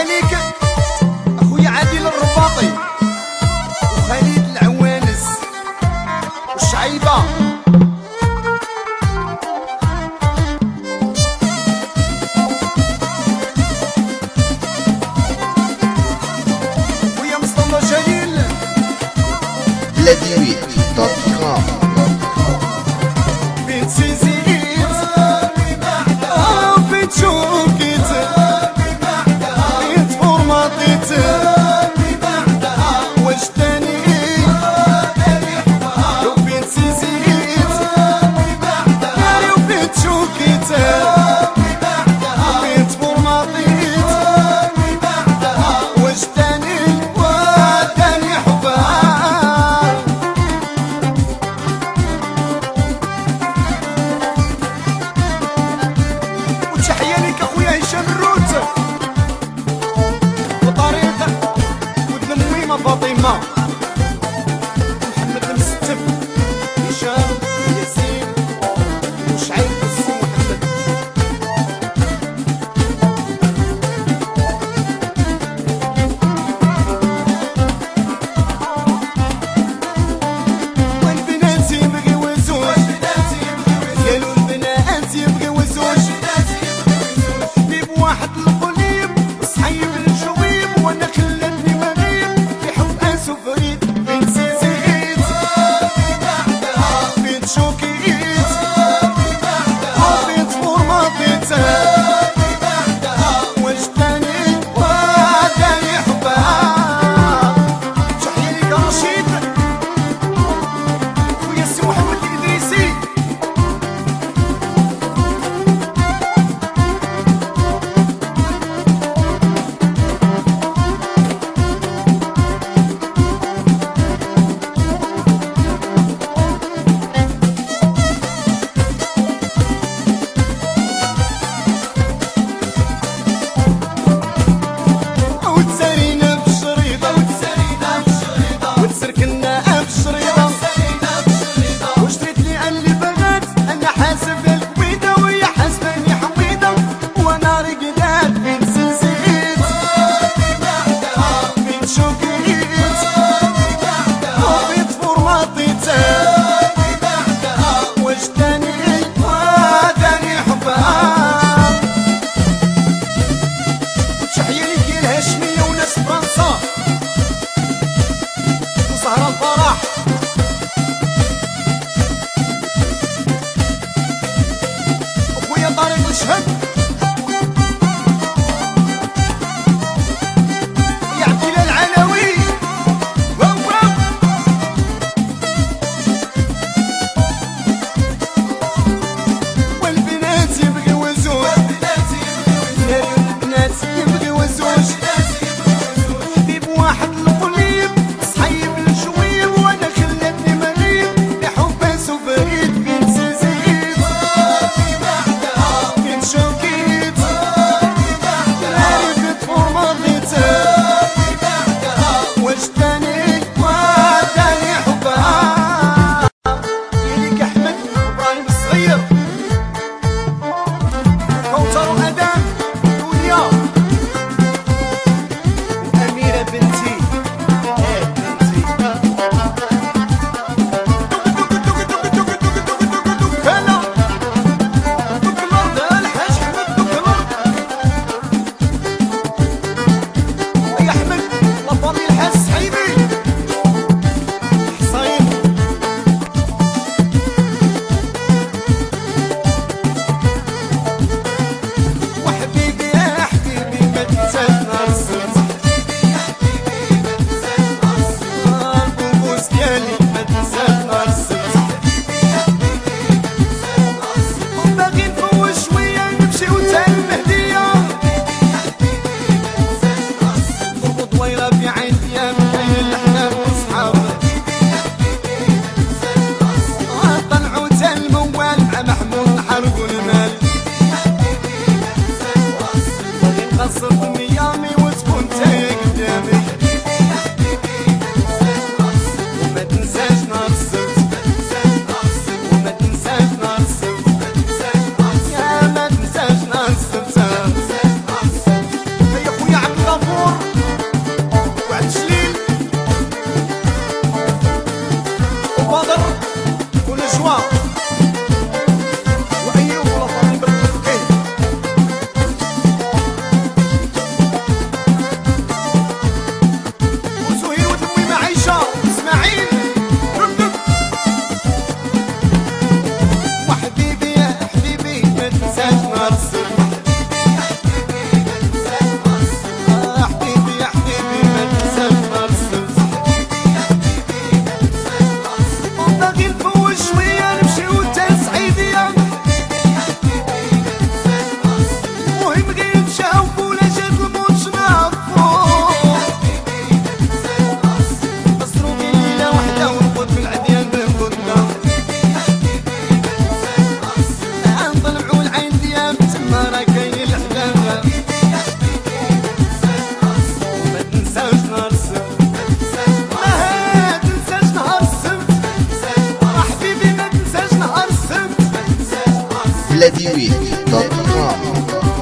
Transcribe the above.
تحية ليك اخويا عادل الرباطي وخالد العوانس والشعيبة. خويا مصطفى جليل بلاديويت.com. بنت سيزيد بنت شوكيت بنت فورماطيت واش تاني وبنت سيزيد وبنت شوكيت بنت فورماطيت واش تاني وتاني حبها. وتحية ليك اخويا هشام الروت وطريق ودن الميمة فاطمة محمد المستف هشام ياسين وشعيب السي محمد. والبنات يبغيو الزوج قالوا البنات يبغيو الزوج جيب واحد القليب صحيب الجويب وانا خلتني مغيب في حب انسو فريد بنت سيزيد بنت شوكيت بنت فورماطيت واش تاني وتاني حبها. تحية ليك رشيد خويا السي محمد الإدريسي. وتسارينا بالشريطة وتسركنا بالشريطة وشريت لي اللي بغات انا حاسب الكويدة وهي حاسباني حويدة وانا رقدات بنت سيزيد بنت شوكيت بنت فورماطيت واش تاني وتاني حبها. تحية ليك يا الهاشمية وناس فرنسا وسهرة الفرح. اخويا طارق الشهب يا عبد الله العلوي واو واو. والبنات يبغيو الزوج البنات يبغيو الزوج حبيب واحد القليب صحيب الجويب وانا خلتني مغيب بحب انسو فريد بنت سيزيد بنت شوكيت بنت فورماطيت واش تاني وتاني حبها. يا ليك احمد ابراهيم الصغير كوثر وادم دنيا واميره بنتي بنتي هلا دوك الارض الحاج احمد دوك الارض يا احمد لافامي الحاج صحيبي حصين. وحبيبي يا حبيبي ما تنساش نهار السبت البوبوس ديالي ما تنساش نهار السبت وباغي نفوت شوية نمشيو تا المهدية وضويرة في عين ديام كاين الأحلام وصحاب طلعو تا الموال مع محمود نحرقو المال باغي نقصر في ميامي وتكون تايا قدامي وما تنساش نهار السبت وما تنساش نهار السبت يا ما تنساش نهار السبت. يا خويا عبد الله دوت كوم.